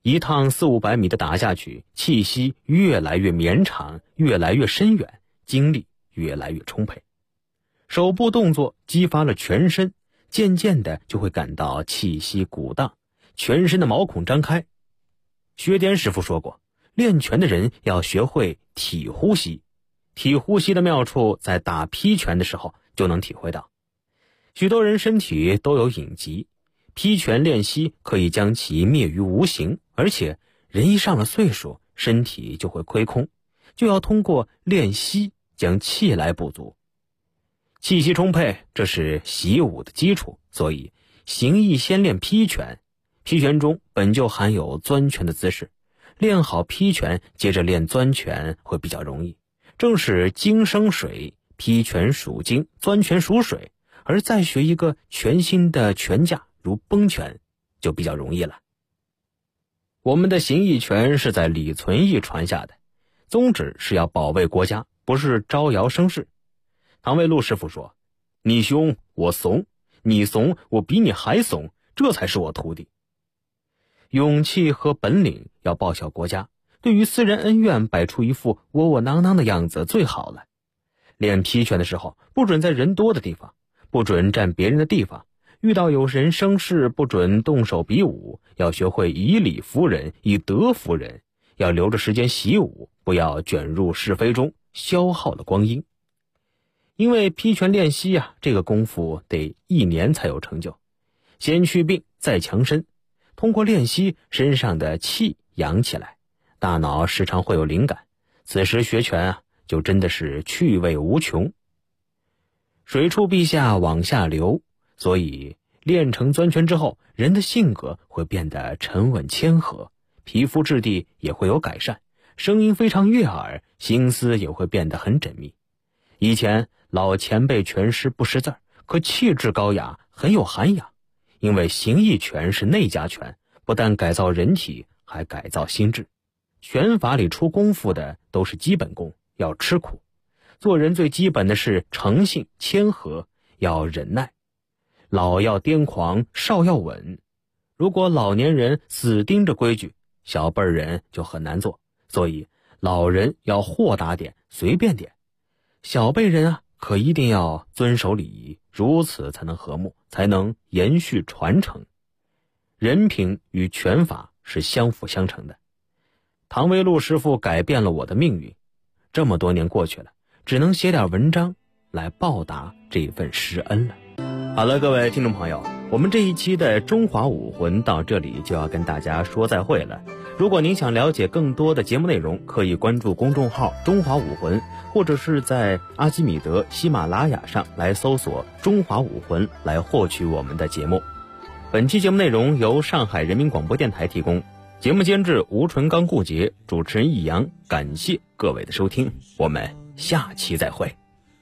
一趟400-500米的打下去，气息越来越绵长，越来越深远，精力越来越充沛。手部动作激发了全身，渐渐的就会感到气息鼓荡，全身的毛孔张开。薛颠师傅说过，练拳的人要学会体呼吸，体呼吸的妙处在打劈拳的时候就能体会到。许多人身体都有隐疾，劈拳练息可以将其灭于无形，而且人一上了岁数，身体就会亏空，就要通过练息将气来补足。气息充沛，这是习武的基础，所以形意先练劈拳。劈拳中本就含有钻拳的姿势，练好劈拳，接着练钻拳会比较容易。正是精生水，劈拳属精，钻拳属水，而再学一个全新的拳架，如崩拳，就比较容易了。我们的形意拳是在李存义传下的，宗旨是要保卫国家，不是招摇生事。唐卫路师傅说，你凶我怂，你怂我比你还怂，这才是我徒弟。勇气和本领要报效国家，对于私人恩怨摆出一副窝窝囊囊的样子最好了。练劈拳的时候，不准在人多的地方，不准占别人的地方，遇到有人生事不准动手比武，要学会以理服人，以德服人，要留着时间习武，不要卷入是非中，消耗了光阴。因为劈拳练息这个功夫得1年才有成就，先去病再强身，通过练息，身上的气养起来，大脑时常会有灵感，此时学拳就真的是趣味无穷。水处必下往下流，所以练成钻拳之后，人的性格会变得沉稳谦和，皮肤质地也会有改善，声音非常悦耳，心思也会变得很缜密。以前老前辈拳师不识字，可气质高雅，很有涵养。因为形意拳是内家拳，不但改造人体，还改造心智。拳法里出功夫的都是基本功，要吃苦。做人最基本的是诚信谦和，要忍耐。老要癫狂，少要稳。如果老年人死盯着规矩，小辈人就很难做。所以老人要豁达点，随便点。小辈人可一定要遵守礼仪，如此才能和睦，才能延续传承。人品与拳法是相辅相成的。唐维禄师傅改变了我的命运，这么多年过去了，只能写点文章来报答这份师恩了。好了，各位听众朋友，我们这一期的中华武魂到这里就要跟大家说再会了。如果您想了解更多的节目内容，可以关注公众号中华武魂，或者是在阿基米德、喜马拉雅上来搜索中华武魂来获取我们的节目。本期节目内容由上海人民广播电台提供，节目监制吴纯刚、顾杰，主持人易阳，感谢各位的收听，我们下期再会。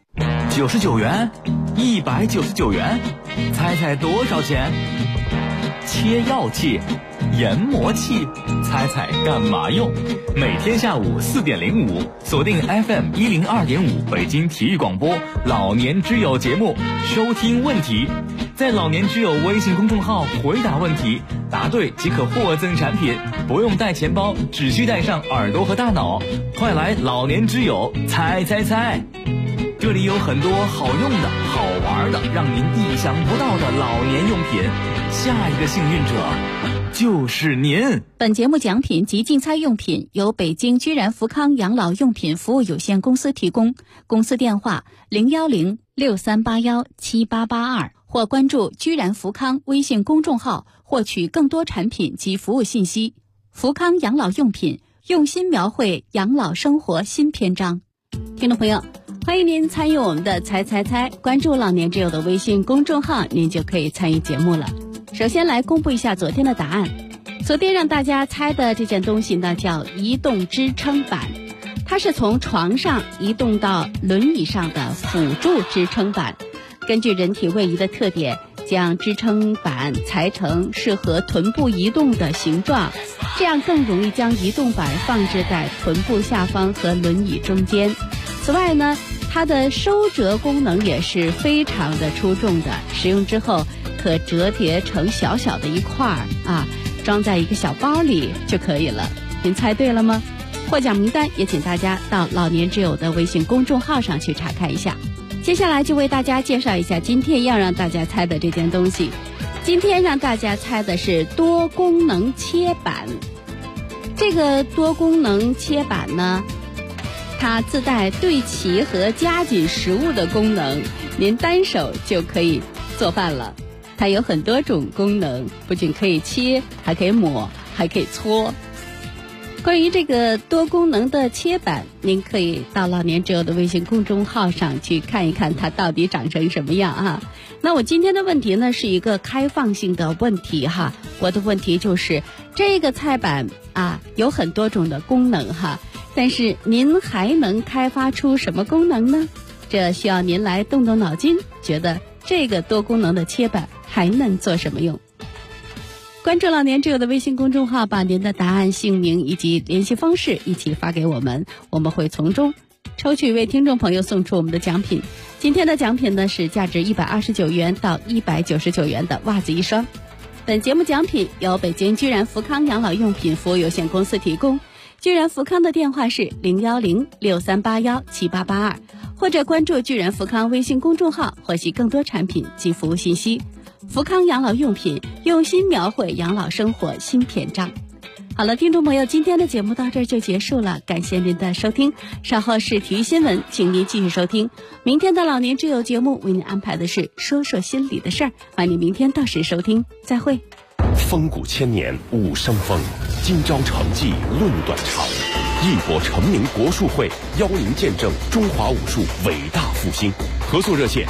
99元，199元，猜猜多少钱？切药器、研磨器，猜猜干嘛用？每天下午4点05，锁定 FM 102.5北京体育广播老年之友节目，收听问题，在老年之友微信公众号回答问题，答对即可获赠产品，不用带钱包，只需带上耳朵和大脑。快来老年之友猜猜猜！这里有很多好用的、好玩的，让您意想不到的老年用品。下一个幸运者就是您。 本节目奖品及竞猜用品由北京居然福康养老用品服务有限公司提供，公司电话010-6381-7882，或关注居然福康微信公众号获取更多产品及服务信息。福康养老用品，用心描绘养老生活新篇章。听众朋友，欢迎您参与我们的猜猜猜，关注老年之友的微信公众号，您就可以参与节目了。首先来公布一下昨天的答案。昨天让大家猜的这件东西呢，叫移动支撑板，它是从床上移动到轮椅上的辅助支撑板。根据人体位移的特点，将支撑板裁成适合臀部移动的形状，这样更容易将移动板放置在臀部下方和轮椅中间。此外呢，它的收折功能也是非常的出众的，使用之后可折叠成小小的一块装在一个小包里就可以了。您猜对了吗？获奖名单也请大家到老年之友的微信公众号上去查看一下。接下来就为大家介绍一下今天要让大家猜的这件东西。今天让大家猜的是多功能切板。这个多功能切板呢，它自带对齐和夹紧食物的功能，您单手就可以做饭了。它有很多种功能，不仅可以切，还可以抹，还可以搓。关于这个多功能的切板，您可以到老年之友的微信公众号上去看一看它到底长成什么样啊。那我今天的问题呢是一个开放性的问题哈，我的问题就是这个菜板啊有很多种的功能哈，但是您还能开发出什么功能呢？这需要您来动动脑筋，觉得这个多功能的切板还能做什么用？关注老年之友的微信公众号，把您的答案、姓名以及联系方式一起发给我们，我们会从中抽取一位听众朋友送出我们的奖品。今天的奖品呢是价值129元到199元的袜子一双。本节目奖品由北京居然福康养老用品服务有限公司提供。居然福康的电话是01063817882，或者关注居然福康微信公众号获悉更多产品及服务信息。福康养老用品，用心描绘养老生活新篇章。好了，听众朋友，今天的节目到这儿就结束了，感谢您的收听。稍后是体育新闻，请您继续收听。明天的老年之友节目为您安排的是说说心里的事儿，欢迎您明天到时收听，再会。 风骨千年武生风，今朝成绩论短长。义博成名国术会邀您见证中华武术伟大复兴。合作热线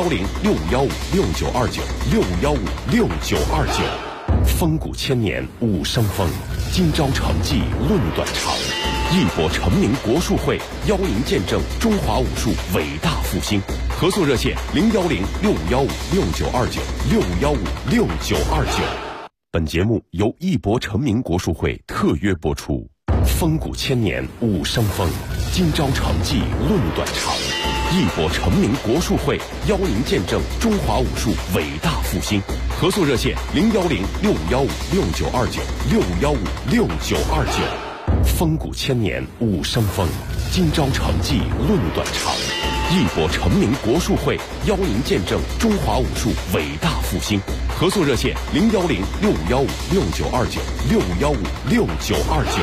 ：610-6559-6929，615-6929。风骨千年武生风，今朝成绩论短长。义博成名国术会邀您见证中华武术伟大复兴。合作热线：610-6559-6929，615-6929。本节目由义博成名国术会特约播出。风骨千年武生风，今朝成绩论短长。义博成名国术会邀您见证中华武术伟大复兴。合作热线：610-6559-6929，615-6929。风骨千年武生风，今朝成绩论短长。义博成名国术会邀您见证中华武术伟大复兴。合作热线：610-6559-6929，615-6929。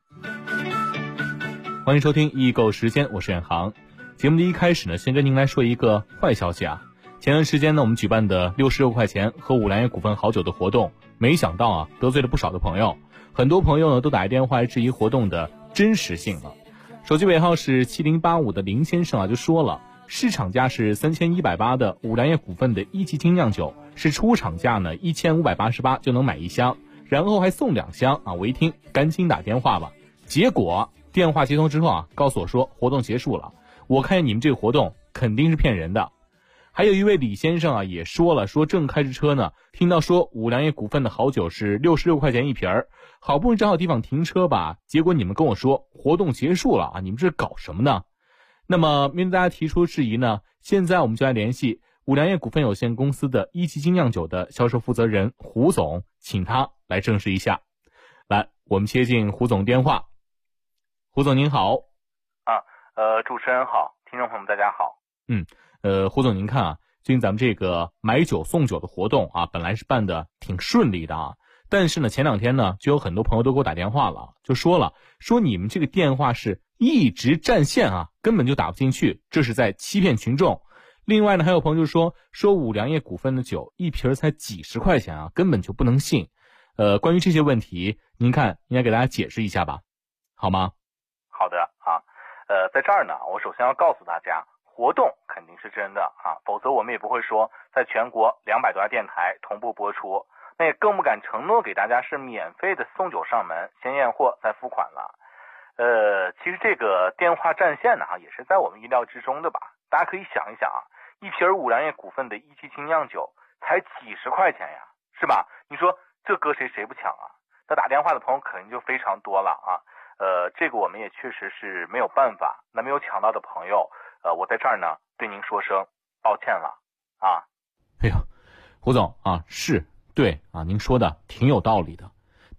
欢迎收听易购时间，我是远航。节目的一开始呢，先跟您来说一个坏消息啊。前段时间呢，我们举办的66块钱喝五粮液股份好酒的活动，没想到啊，得罪了不少的朋友。很多朋友呢都打电话来质疑活动的真实性了。手机尾号是7085的林先生啊，就说了，市场价是3180的五粮液股份的一级精酿酒，是出厂价呢1588就能买一箱，然后还送2箱啊！我一听，赶紧打电话吧。结果电话接通之后啊，告诉我说活动结束了。我看见你们这个活动肯定是骗人的。还有一位李先生啊，也说了，说正开着车呢，听到说五粮液股份的好酒是66块钱一瓶儿，好不容易找好地方停车吧，结果你们跟我说活动结束了啊，你们这是搞什么呢？那么面对大家提出质疑呢，现在我们就来联系五粮液股份有限公司的一级精酿酒的销售负责人胡总，请他来证实一下。来，我们接进胡总电话。胡总您好。 主持人好，听众朋友们大家好。 胡总您看啊，最近咱们这个买酒送酒的活动啊，本来是办的挺顺利的啊，但是呢前2天呢就有很多朋友都给我打电话了，就说你们这个电话是一直占线啊，根本就打不进去，这是在欺骗群众。另外呢还有朋友就说五粮液股份的酒一瓶才几十块钱啊，根本就不能信。关于这些问题，您看应该给大家解释一下吧，好吗？ 好的啊，在这儿呢，我首先要告诉大家，活动肯定是真的啊，否则我们也不会说在全国200多家电台同步播出，那也更不敢承诺给大家是免费的送酒上门，先验货再付款了。其实这个电话占线呢也是在我们意料之中的吧。大家可以想一想啊，一瓶五粮液股份的一级精酿酒才几十块钱呀，是吧？你说这搁谁不抢啊？那打电话的朋友肯定就非常多了啊。这个我们也确实是没有办法。那没有抢到的朋友，我在这儿呢对您说声抱歉了啊。 哎呀，胡总啊，是对啊，您说的挺有道理的。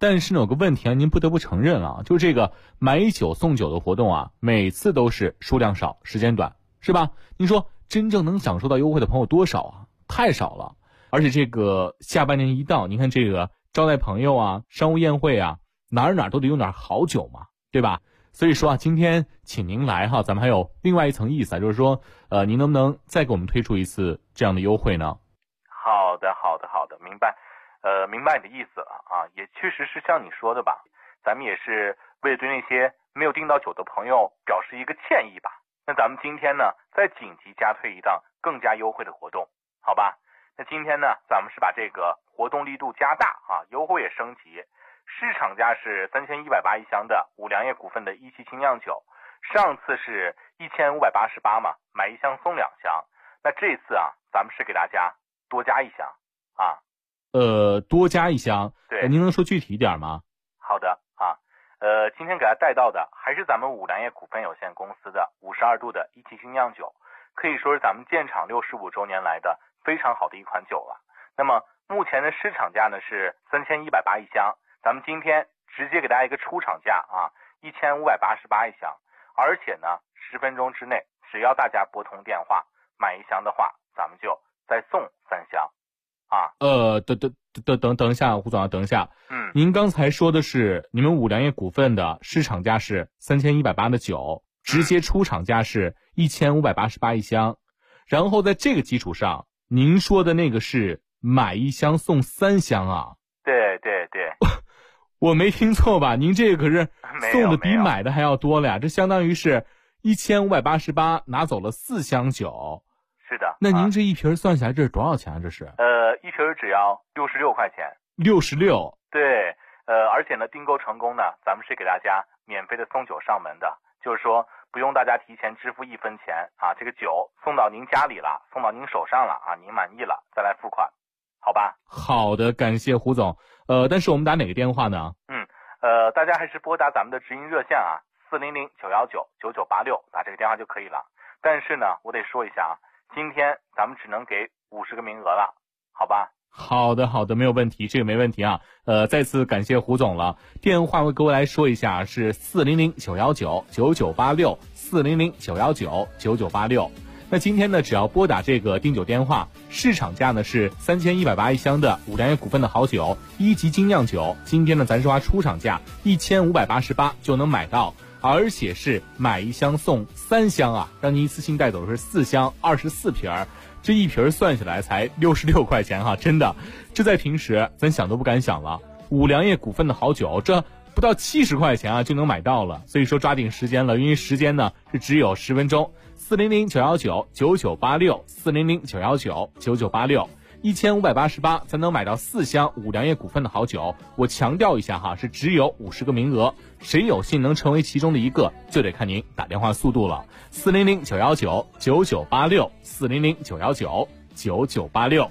但是呢有个问题啊，您不得不承认啊，就这个买酒送酒的活动啊，每次都是数量少，时间短，是吧？您说真正能享受到优惠的朋友多少啊？太少了。而且这个下半年一到，您看这个招待朋友啊，商务宴会啊，哪儿都得用点好酒嘛，对吧？所以说啊，今天请您来哈，咱们还有另外一层意思啊，就是说您能不能再给我们推出一次这样的优惠呢？ 好的，明白。明白你的意思了啊，也确实是像你说的吧，咱们也是为了对那些没有订到酒的朋友表示一个歉意吧。那咱们今天呢，再紧急加推一档更加优惠的活动，好吧？那今天呢，咱们是把这个活动力度加大啊，优惠也升级。市场价是3180一箱的五粮液股份的一期精酿酒，上次是1588嘛，买一箱送2箱。那这次啊，咱们是给大家多加一箱啊。 多加一箱， 对， 您能说具体一点吗？ 好的啊，今天给大家带到的还是咱们五粮液股份有限公司的52度的一期精酿酒，可以说是咱们建厂65周年来的非常好的一款酒了。那么目前的市场价呢是3180一箱，咱们今天直接给大家一个出厂价啊，1588一箱，而且呢10分钟之内，只要大家拨通电话买一箱的话，咱们就再送3箱。啊， 等一下，胡总啊，等一下。您刚才说的是你们五粮液股份的市场价是3180的酒，直接出厂价是1588一箱，然后在这个基础上，您说的那个是买一箱送3箱啊？ 对， 我没听错吧？您这个可是送的比买的还要多了呀，这相当于是1588拿走了4箱酒。 是的。 那您这一瓶算下来这是多少钱啊？这是？ 一瓶只要66块钱。 66。 对，而且呢，订购成功呢，咱们是给大家免费的送酒上门的，就是说不用大家提前支付1分钱啊，这个酒送到您家里了，送到您手上了啊，您满意了再来付款，好吧？ 好的，感谢胡总。但是我们打哪个电话呢？ 大家还是拨打咱们的直营热线啊，400-919-9986，打这个电话就可以了。但是呢，我得说一下啊，今天咱们只能给50个名额了，好吧？ 好的，没有问题，这个没问题啊。再次感谢胡总了。电话我各位来说一下，是400-919-9986 400-919-9986。那今天呢，只要拨打这个订酒电话，市场价呢是3180一箱的五粮液股份的好酒1级精酿酒，今天呢咱是花出厂价1588就能买到，而且是买一箱送3箱啊，让您一次性带走的是4箱24瓶，这一瓶算下来才66块钱哈，真的，这在平时咱想都不敢想了。五粮液股份的好酒，这不到70块钱啊就能买到了，所以说抓紧时间了，因为时间呢是只有10分钟。400-919-9986 400-919-9986 1588才能买到4箱五粮液股份的好酒。我强调一下哈，是只有50个名额，谁有幸能成为其中的一个，就得看您打电话速度了。400-919-9986 400-919-9986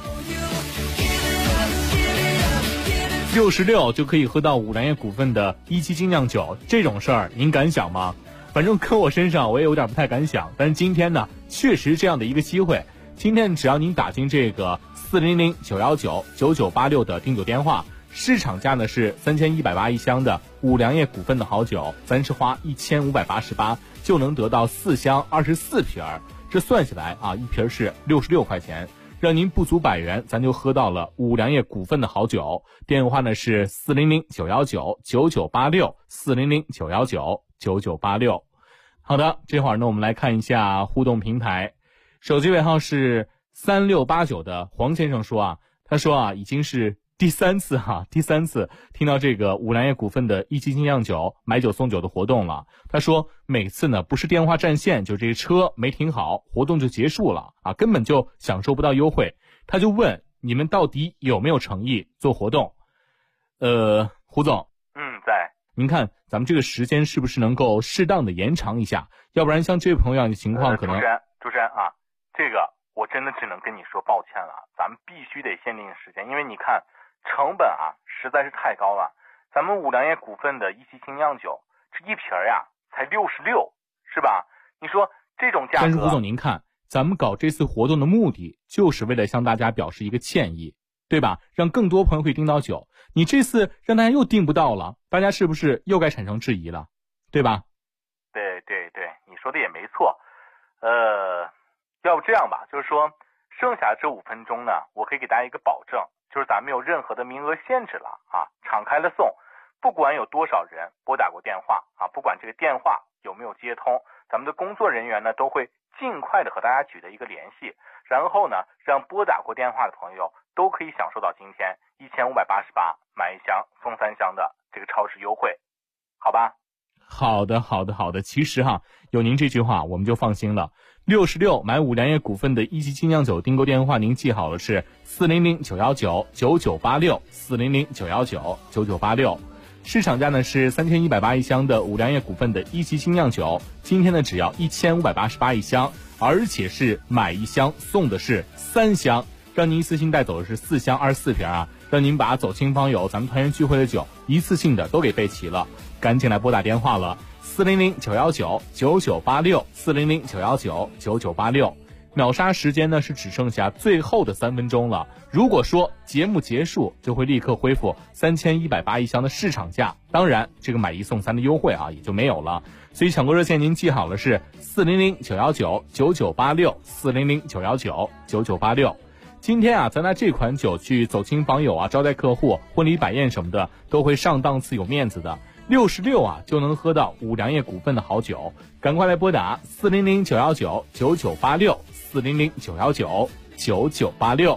66就可以喝到五粮液股份的1期精酿酒，这种事儿您敢想吗？反正搁我身上我也有点不太敢想，但是今天呢确实这样的一个机会，今天只要您打进这个400-919-9986的订酒电话，市场价呢是3180一箱的五粮液股份的好酒，咱是花1588就能得到4箱24瓶，这算下来啊，一瓶是66块钱，让您不足100元咱就喝到了五粮液股份的好酒。电话呢是400-919-9986 400-919-9986。好的，这会儿呢我们来看一下互动平台，手机尾号是3689的黄先生说啊，他说啊已经是第三次听到这个五粮液股份的1期精酿酒买酒送酒的活动了。他说每次呢不是电话占线，就这个车没停好，活动就结束了啊，根本就享受不到优惠。他就问你们到底有没有诚意做活动？胡总， 在。 您看咱们这个时间是不是能够适当的延长一下？要不然像这位朋友的情况可能。 主持人啊，这个我真的只能跟你说抱歉了，咱们必须得限定时间，因为你看成本啊实在是太高了。咱们五粮液股份的1期精酿酒，这一瓶呀才66，是吧？你说这种价格。 但是胡总您看，咱们搞这次活动的目的就是为了向大家表示一个歉意， 对吧？让更多朋友可以订到酒。你这次让大家又订不到了，大家是不是又该产生质疑了，对吧？ 对，你说的也没错。要不这样吧，就是说剩下这5分钟呢，我可以给大家一个保证，就是咱们没有任何的名额限制了啊，敞开了送，不管有多少人拨打过电话啊，不管这个电话有没有接通，咱们的工作人员呢都会尽快的和大家取得一个联系，然后呢，让拨打过电话的朋友都可以享受到今天1588买1箱送3箱的这个超市优惠，好吧？ 好的。其实有您这句话我们就放心了。66买五粮液股份的一级精酿酒订购电话您记好了，是400-919-9986 400-919-9986。市场价呢是3180一箱的五粮液股份的一级精酿酒，今天呢只要1588一箱，而且是买1箱送的是3箱，让您一次性带走的是4箱24瓶啊，让您把走亲访友咱们团圆聚会的酒一次性的都给备齐了。赶紧来拨打电话了，400-919-9986 400-919-9986。秒杀时间呢是只剩下最后的3分钟了，如果说节目结束就会立刻恢复3180一箱的市场价，当然这个买1送3的优惠也就没有了。所以抢购热线您记好了，是400-919-9986 400-919-9986。今天咱拿这款酒去走亲访友招待客户、婚礼摆宴什么的都会上档次有面子的。66就能喝到五粮液股份的好酒，赶快来拨打400-919-9986 400-919-9986。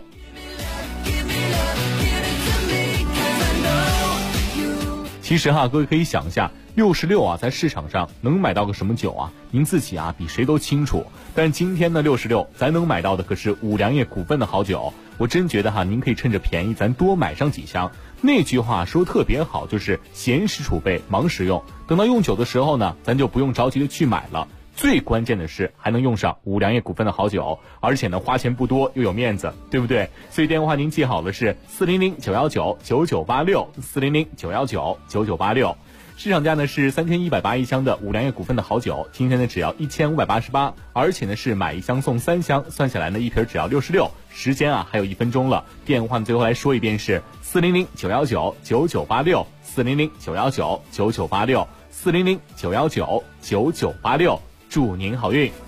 其实各位可以想一下，66在市场上能买到个什么酒啊？您自己比谁都清楚。但今天的66咱能买到的可是五粮液股份的好酒，我真觉得您可以趁着便宜咱多买上几箱。那句话说特别好，就是闲时储备，忙时用。等到用酒的时候呢，咱就不用着急的去买了。最关键的是还能用上五粮液股份的好酒，而且呢花钱不多又有面子，对不对？所以电话您记好了，是400-919-9986 400-919-9986。市场价呢是3180一箱的五粮液股份的好酒，今天呢只要1588，而且呢是买1箱送3箱，算下来呢一瓶只要66。时间还有1分钟了，电话最后来说一遍是400-919-9986 400-919-9986 400-919-9986。祝您好运。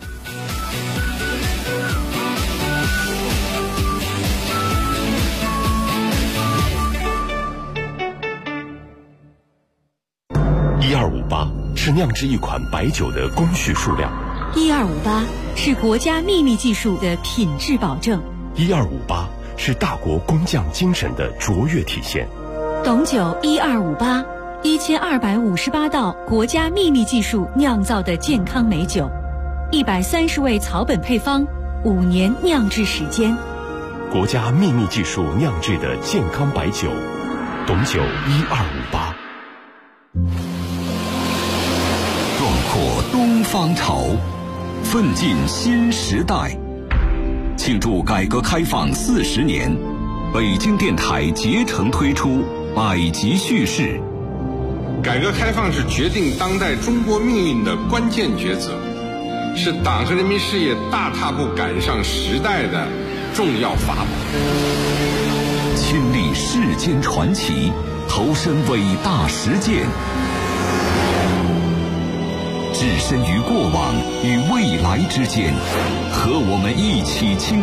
1258是酿制一款白酒的工序数量 ，1258是国家秘密技术的品质保证 ，1258是大国工匠精神的卓越体现。 董酒1258 1258道国家秘密技术酿造的健康美酒，130味草本配方，5年酿制时间， 国家秘密技术酿制的健康白酒，董酒1258。 壮阔东方潮，奋进新时代。庆祝改革开放40年，北京电台竭诚推出百集叙事。 改革开放是决定当代中国命运的关键抉择，是党和人民事业大踏步赶上时代的重要法宝。 亲历世间传奇，投身伟大实践，置身于过往与未来之间，和我们一起